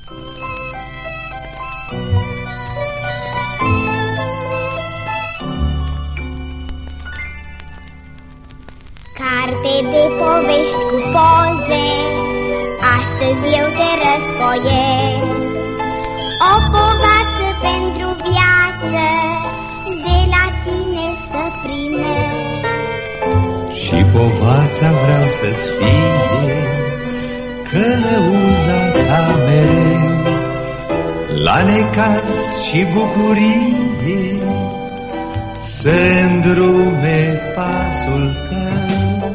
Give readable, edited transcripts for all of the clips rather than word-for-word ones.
Carte de povești cu poze, astăzi eu te răsfoiesc. O povață pentru viață, de la tine să primesc. Și povața vreau să-ți fie călăuza ta mereu, la necaz și bucurie, să îndrume pasul tău.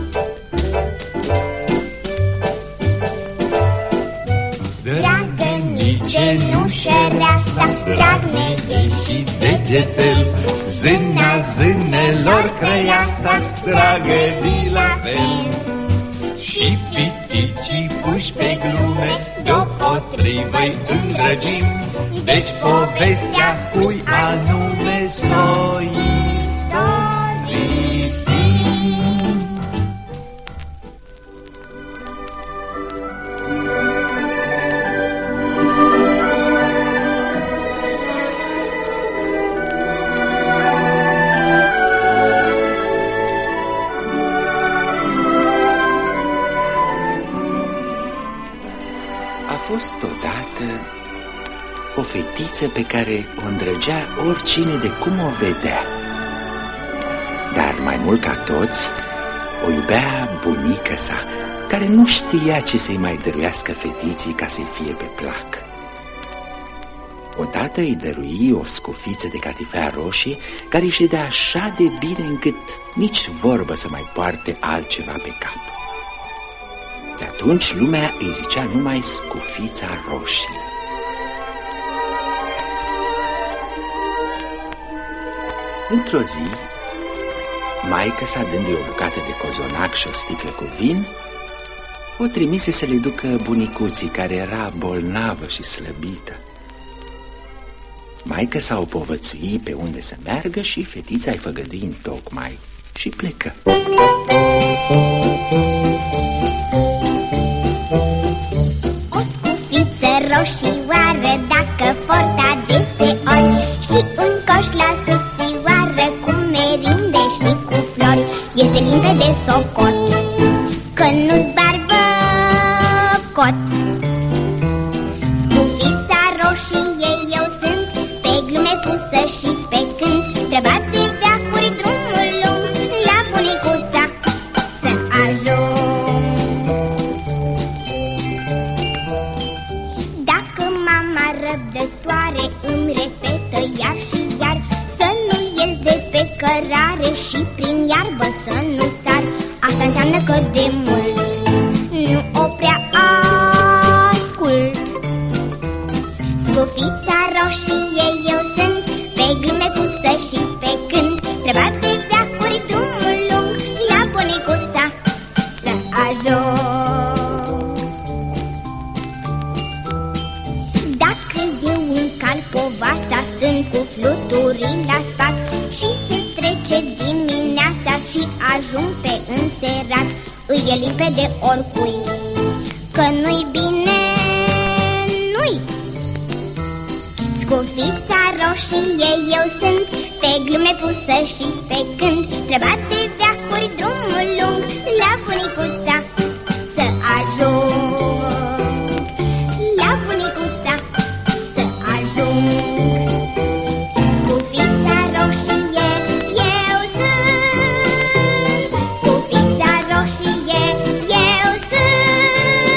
Dragă-mi cenușăreasa, drag-ne-i și degețel, zâna zânelor crăiasa, dragă-i la fel. Și piticii puși pe glume, deopotrivă-i îndrăgim, deci povestea cui anume s-o istorisim. A fost odată o fetiță pe care o îndrăgea oricine de cum o vedea. Dar mai mult ca toți, o iubea bunica sa, care nu știa ce să-i mai dăruiască fetiții ca să-i fie pe plac. Odată îi dărui o scufiță de catifea roșie, care îi ședea așa de bine încât nici vorbă să mai poarte altceva pe cap. De atunci lumea îi zicea numai Scufița Roșie. Într-o zi, maică-sa, dându-i o bucată de cozonac și o sticlă cu vin, o trimise să le ducă bunicuții, care era bolnavă și slăbită. Maică-sa o povățui pe unde să meargă și fetița îi făgădui întocmai și plecă. O scufiță roșioară, dacă porta deseori, și un coș la subțioară, cu merinde și cu flori, este limpede socot că nu-ți barbă cot. Scufița roșie eu sunt, pe glume pusă și pe cânt, străbat de veacuri drumul lung, la bunicuța să ajung. Dacă mama răbdătoare îmi repetă iar și iar, să nu ies de pe cărare și prin iarbă să nu sar, asta înseamnă că de mult nu o prea ascult. Scufița roșie eu sunt, pe glume pusă și pe cânt, străbat de veacuri drumul lung, la bunicuța să ajung. Dacă eu încalc povața, stând cu fluturi la sfat, și se trece dimineața și ajung pe înserat, îi e limpede oricui că nu-i bine, nu-i. Scufița roșie eu sunt, pe glume pusă și pe cânt, străbat de veacuri drumul lung, la bunicuța să ajung. La bunicuța să ajung. Scufița roșie eu sunt, scufița roșie eu sunt.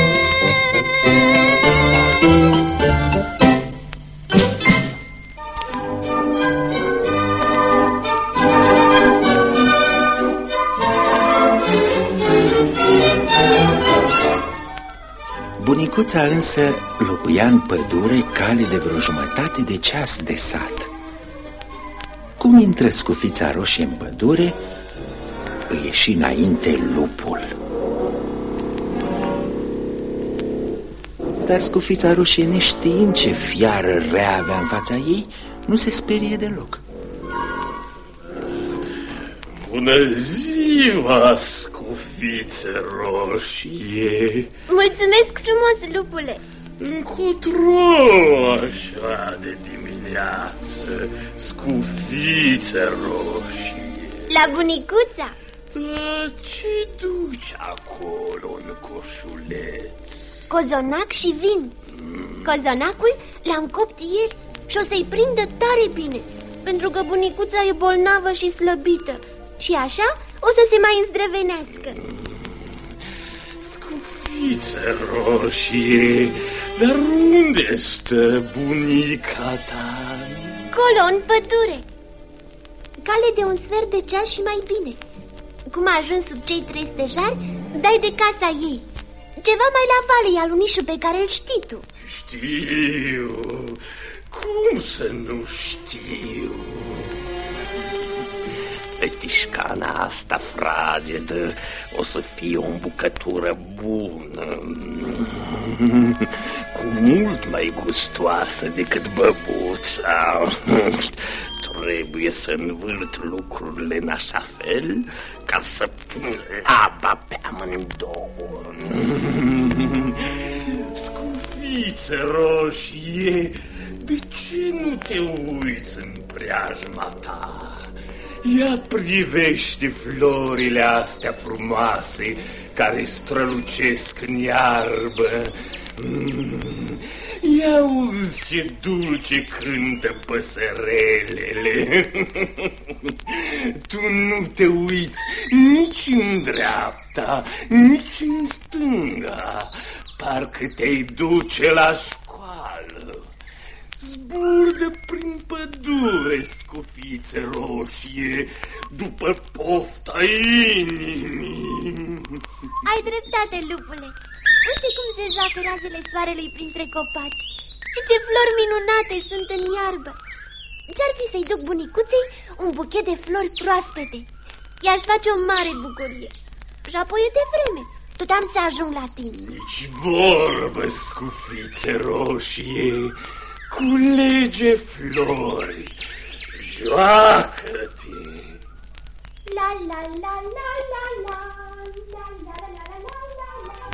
Bunicuța însă locuia în pădure, cale de vreo jumătate de ceas de sat. Cum intră Scufița Roșie în pădure, îi ieși înainte lupul. Dar Scufița Roșie, neștiind ce fiară rea avea în fața ei, nu se sperie deloc. Bună ziua, Scufiță Roșie! Mulțumesc frumos, lupule! Încotro așa de dimineață, scufițe roșie? La bunicuța? Da, ce duci acolo în coșuleț? Cozonac și vin. Cozonacul l-am copt ieri și o să-i prindă tare bine, pentru că bunicuța e bolnavă și slăbită și așa o să se mai îndrăvenească. Scufițe roșie, dar unde stă bunica ta? Colo, în pădure. Cale de un sfert de ceas și mai bine. Cum a ajuns sub cei 3 stejari, dai de casa ei. Ceva mai la vale e alunișul pe care îl știi tu. Știu. Cum să nu știu? Fetișcana asta fragedă o să fie o îmbucătură bună, cu mult mai gustoasă decât băbuța. Trebuie să învârt lucrurile în așa fel ca să pun laba pe amândouă. Scufiță roșie, de ce nu te uiți în preajma ta? Ia privește florile astea frumoase care strălucesc în iarbă. Ia auzi ce dulce cântă păsărelele. Tu nu te uiți nici în dreapta, nici în stânga. Parcă te-ai duce la școală. Zburdă prin pădure, scufițe roșie, după pofta inimii. Ai dreptate, lupule. Uite cum se joacă razele soarelui printre copaci și ce flori minunate sunt în iarbă. Ce-ar fi să-i duc bunicuței un buchet de flori proaspete? I-aș face o mare bucurie. Și apoi e de vreme, tot am să ajung la timp. Nici vorbă, scufițe roșie. Culege flori, joacă-te. La la la la la la la la la la la la.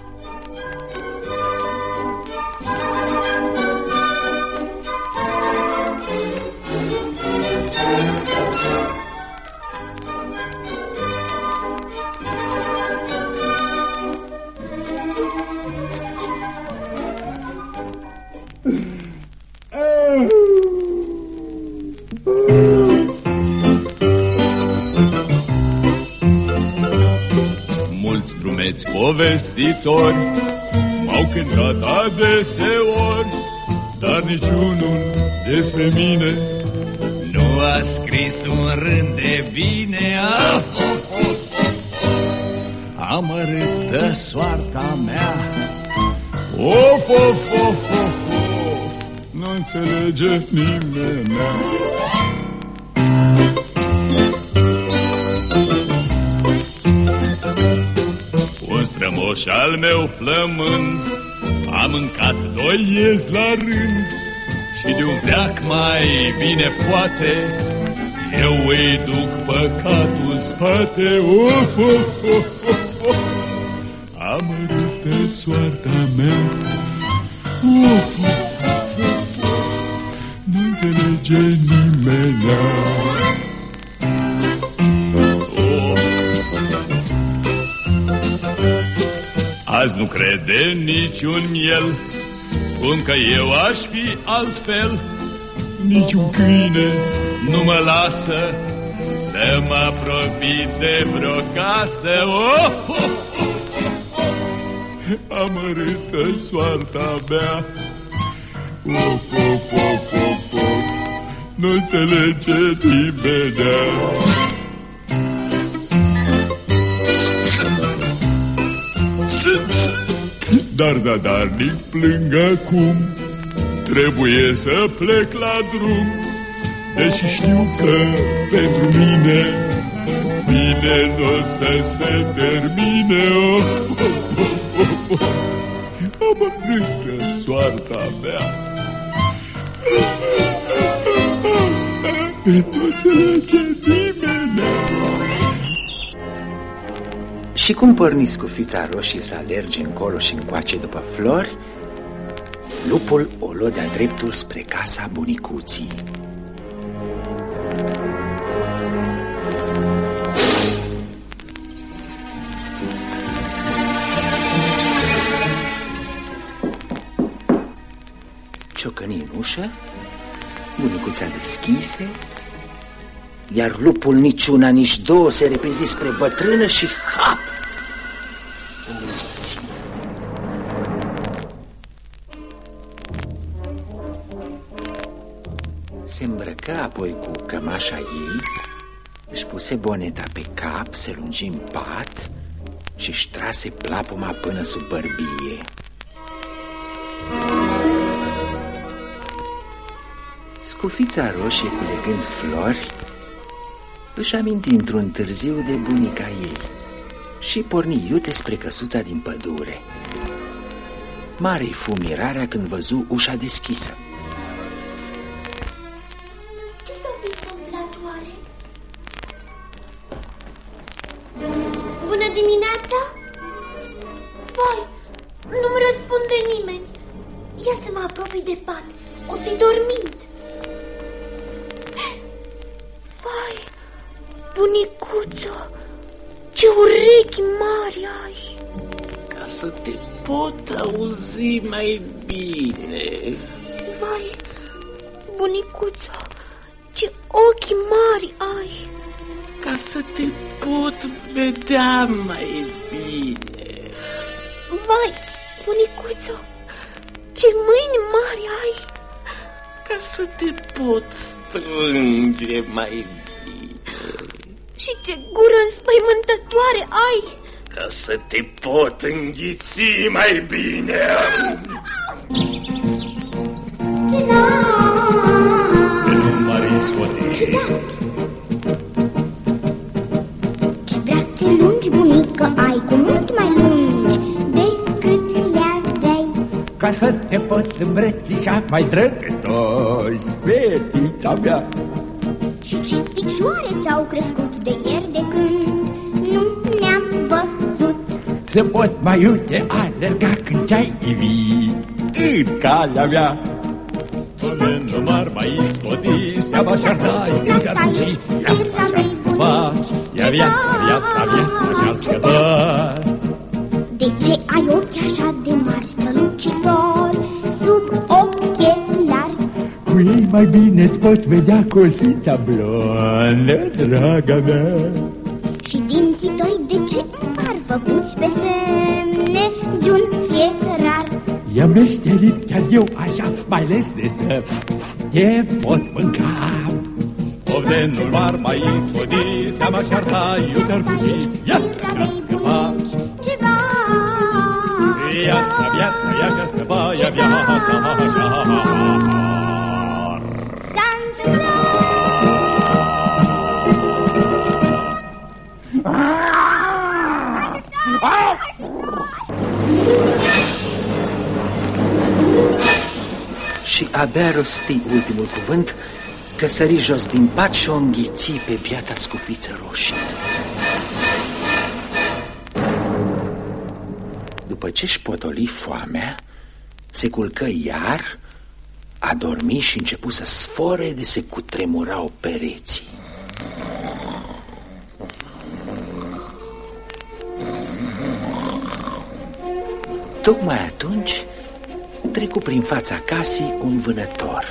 Mulți drumeți povestitori m-au cântat adeseori, dar niciunul despre mine nu a scris un rând de bine. Amărâtă soarta mea, of, of, of, of, of, nu înțelege nimeni. Un strămoș al meu flămând a mâncat 2 iezi la rând și de un veac mai bine poate eu îi duc păcatul în spate. Of, of, of, of, of. Amărâtă soarta mea, of, of, of, of, of. Nu înțelege nimeni. Azi nu crede niciun miel, cum că eu aș fi altfel. Niciun câine nu mă lasă să mă apropii de vreo casă. Oh, oh, oh, oh, oh. Amărâtă soarta mea, oh, oh, oh, oh, oh. Nu înțelege nimeni. Dar zadarnic plâng acum, trebuie să plec la drum, deși știu că pentru mine bine n-o să se termine. Oh, oh, oh, oh, oh. Amărâtă soarta mea, nu înțelege nimeni. Și cum porni scufița roșie să alerge încolo și încoace după flori? Lupul o luă de-a dreptul spre casa bunicuții. Ciocăni în ușă, bunicuța deschise, iar lupul nici una, nici două se repezi spre bătrână și hap! O înghiți. Se îmbrăcă apoi cu cămașa ei, își puse boneta pe cap, se lungi în pat și își trase plapuma până sub bărbie. Scufița roșie, culegând flori, își aminti într-un târziu de bunica ei și porni iute spre căsuța din pădure. Mare-i fu mirarea când văzu ușa deschisă. Ce s-a fi întâmplat oare? Bună dimineața! Vai, nu-mi răspunde nimeni. Ia să mă apropii de pat, o fi dormind. Vai, bunicuțo, ce urechi mari ai! Ca să te pot auzi mai bine. Vai, bunicuțo, ce ochi mari ai! Ca să te pot vedea mai bine. Vai, bunicuțo, ce mâini mari ai! Ca să te pot strânge mai bine. Și ce gură înspăimântătoare ai! Ca să te pot înghiți mai bine. Ce brațe lungi, bunică, ai, cu mult mai lungi decât le aveai. Ca să te pot îmbrățișa mai drăgătos, fetița mea. Și ce picioare ți-au crescut de ieri de când nu ne-am văzut. Să pot mai iute alerga când ce-ai ivit în calea mea. Oameni mari mai ispodi, seama și-ar dai când te-ar fugi, viața și-ar scăpa, ia viața și-ar scăpa. De ce ai ochi așa de mari, strălucitori, sub ochelari? Cu ei mai bine-ți pot vedea cosița blondă, draga mea. Și dinții tăi de ce îmi par făcuți pe semne de-un fierar? I-am meșterit chiar eu așa, mai ales de să te pot mânca. Ovdenul mar mai ispodi, seama și-ar dai, iute-ar fugi, viața și-ar scăpa. Viața, ea și-ar scăpa, ia viața și-ar Și abia rosti ultimul cuvânt că sări jos din pat și o înghiți pe biata scufiță roșie. După ce-și potoli foamea, se culcă iar, a dormi și începu să sfore de se cutremurau pereții. Tocmai atunci trecu prin fața casei un vânător.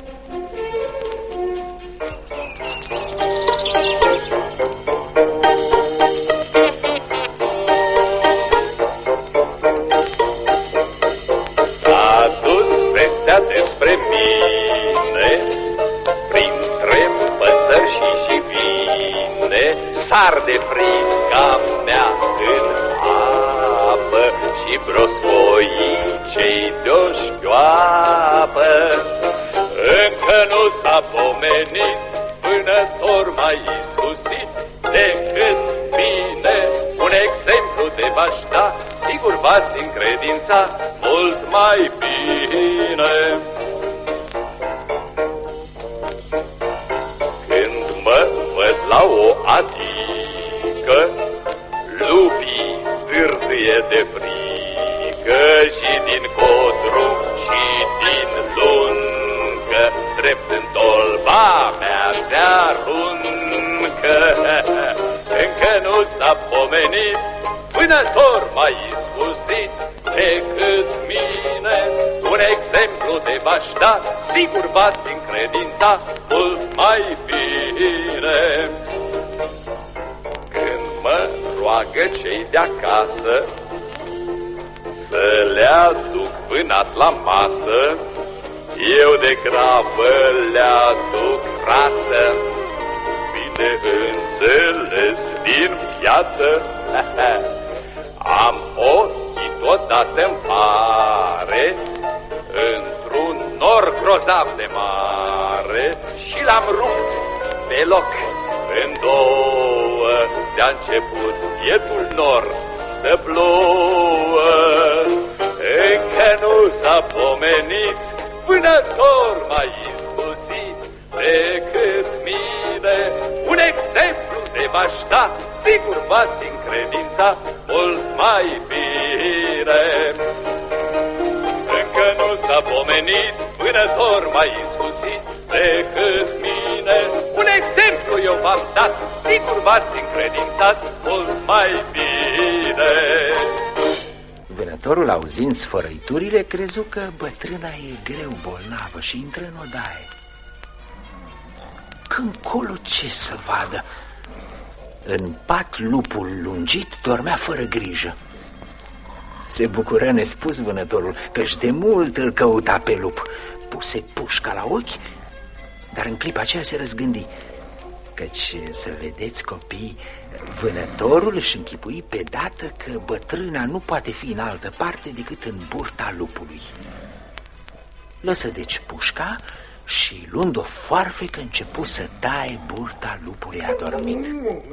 S-a dus vestea despre mine printre păsări și vine. Sar de frica mea în apă și broscoii cei de-o șchioapă. Încă nu s-a pomenit vânător mai iscusit decât mine. Un exemplu de v-aș da, sigur v-ați încredința mult mai bine. Când mă văd la o adică, lupii târâie de frică și din codru și pomenit, vânător mai iscusit decât mine. Un exemplu de v-aș da, sigur v-ați încredința mult mai bine. Când mă roagă cei de-acasă să le aduc vânat la masă, eu de grabă le aduc rață, bine înțeles din piață. Am ochii deodată-mi pare într-un nor grozav de mare și l-am rupt pe loc în două. De-a început bietul nor să plouă, încă nu s-a pomenit vânător mai iscusit decât mine. Un exemplu de v-aș da, sigur v-ați încredința mult mai bine. Încă nu s-a pomenit vânător mai iscusit decât mine. Un exemplu eu v-am dat, sigur v-ați încredințat mult mai bine. Vânătorul, auzind sfărăiturile, crezu că bătrâna e greu bolnavă și intră în odaie. Când colo ce să vadă? În pat lupul lungit dormea fără grijă. Se bucură nespus vânătorul, căci de mult îl căuta pe lup. Puse pușca la ochi, dar în clipa aceea se răzgândi, căci, să vedeți, copii, vânătorul își închipui pe dată că bătrâna nu poate fi în altă parte decât în burta lupului. Lăsă deci pușca și, luând o foarfecă, începu să taie burta lupului adormit.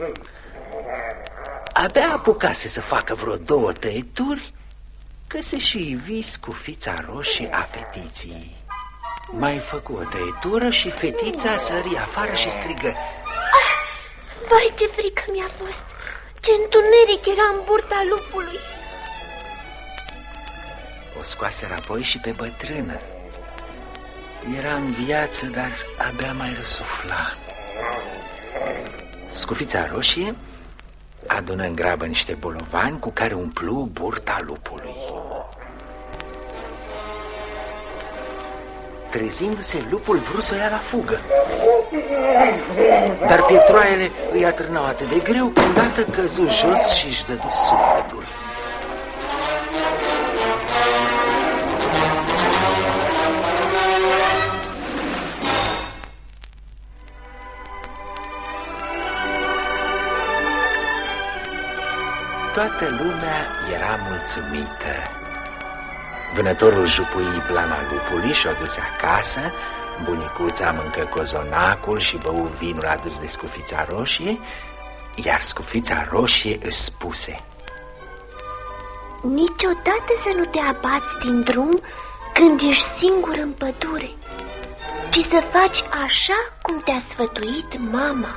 Abia apucase să facă vreo 2 tăieturi, că se și ivi scufița roșie a fetiții. Mai făcu o tăietură și fetița sări afară și strigă: "Ah, vai, ce frică mi-a fost! Ce întuneric era în burta lupului!" O scoaseră apoi și pe bătrână. Era în viață, dar abia mai răsufla. Scufița roșie adună în grabă niște bolovani cu care umplu burta lupului. Trezindu-se, lupul vrut să o ia la fugă, dar pietroaiele îi atârnau atât de greu că îndată căzu jos și își dădu sufletul. Toată lumea era mulțumită. Vânătorul jupui blana lupului și o duse acasă. Bunicuța mâncă cozonacul și bău vinul adus de scufița roșie, iar scufița roșie își spuse: "Niciodată să nu te abați din drum când ești singur în pădure, ci să faci așa cum te-a sfătuit mama."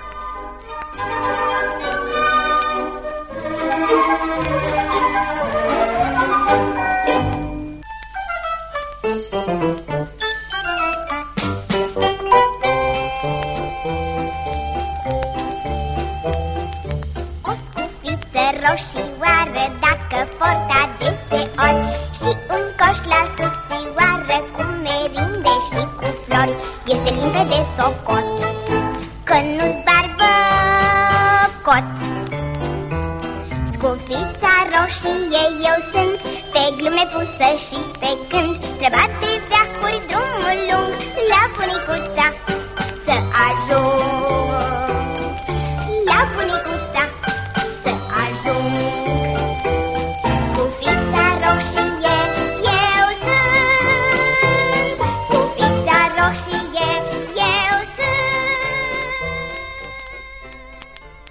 Roșioară, dacă porta deseori, și un coș la subțioară cu merinde și cu flori, este limpede socot că nu-ți barbă cot. Scufița roșie eu sunt, pe glume pusă și pe cânt, străbate veacuri drumul lung la bunicuța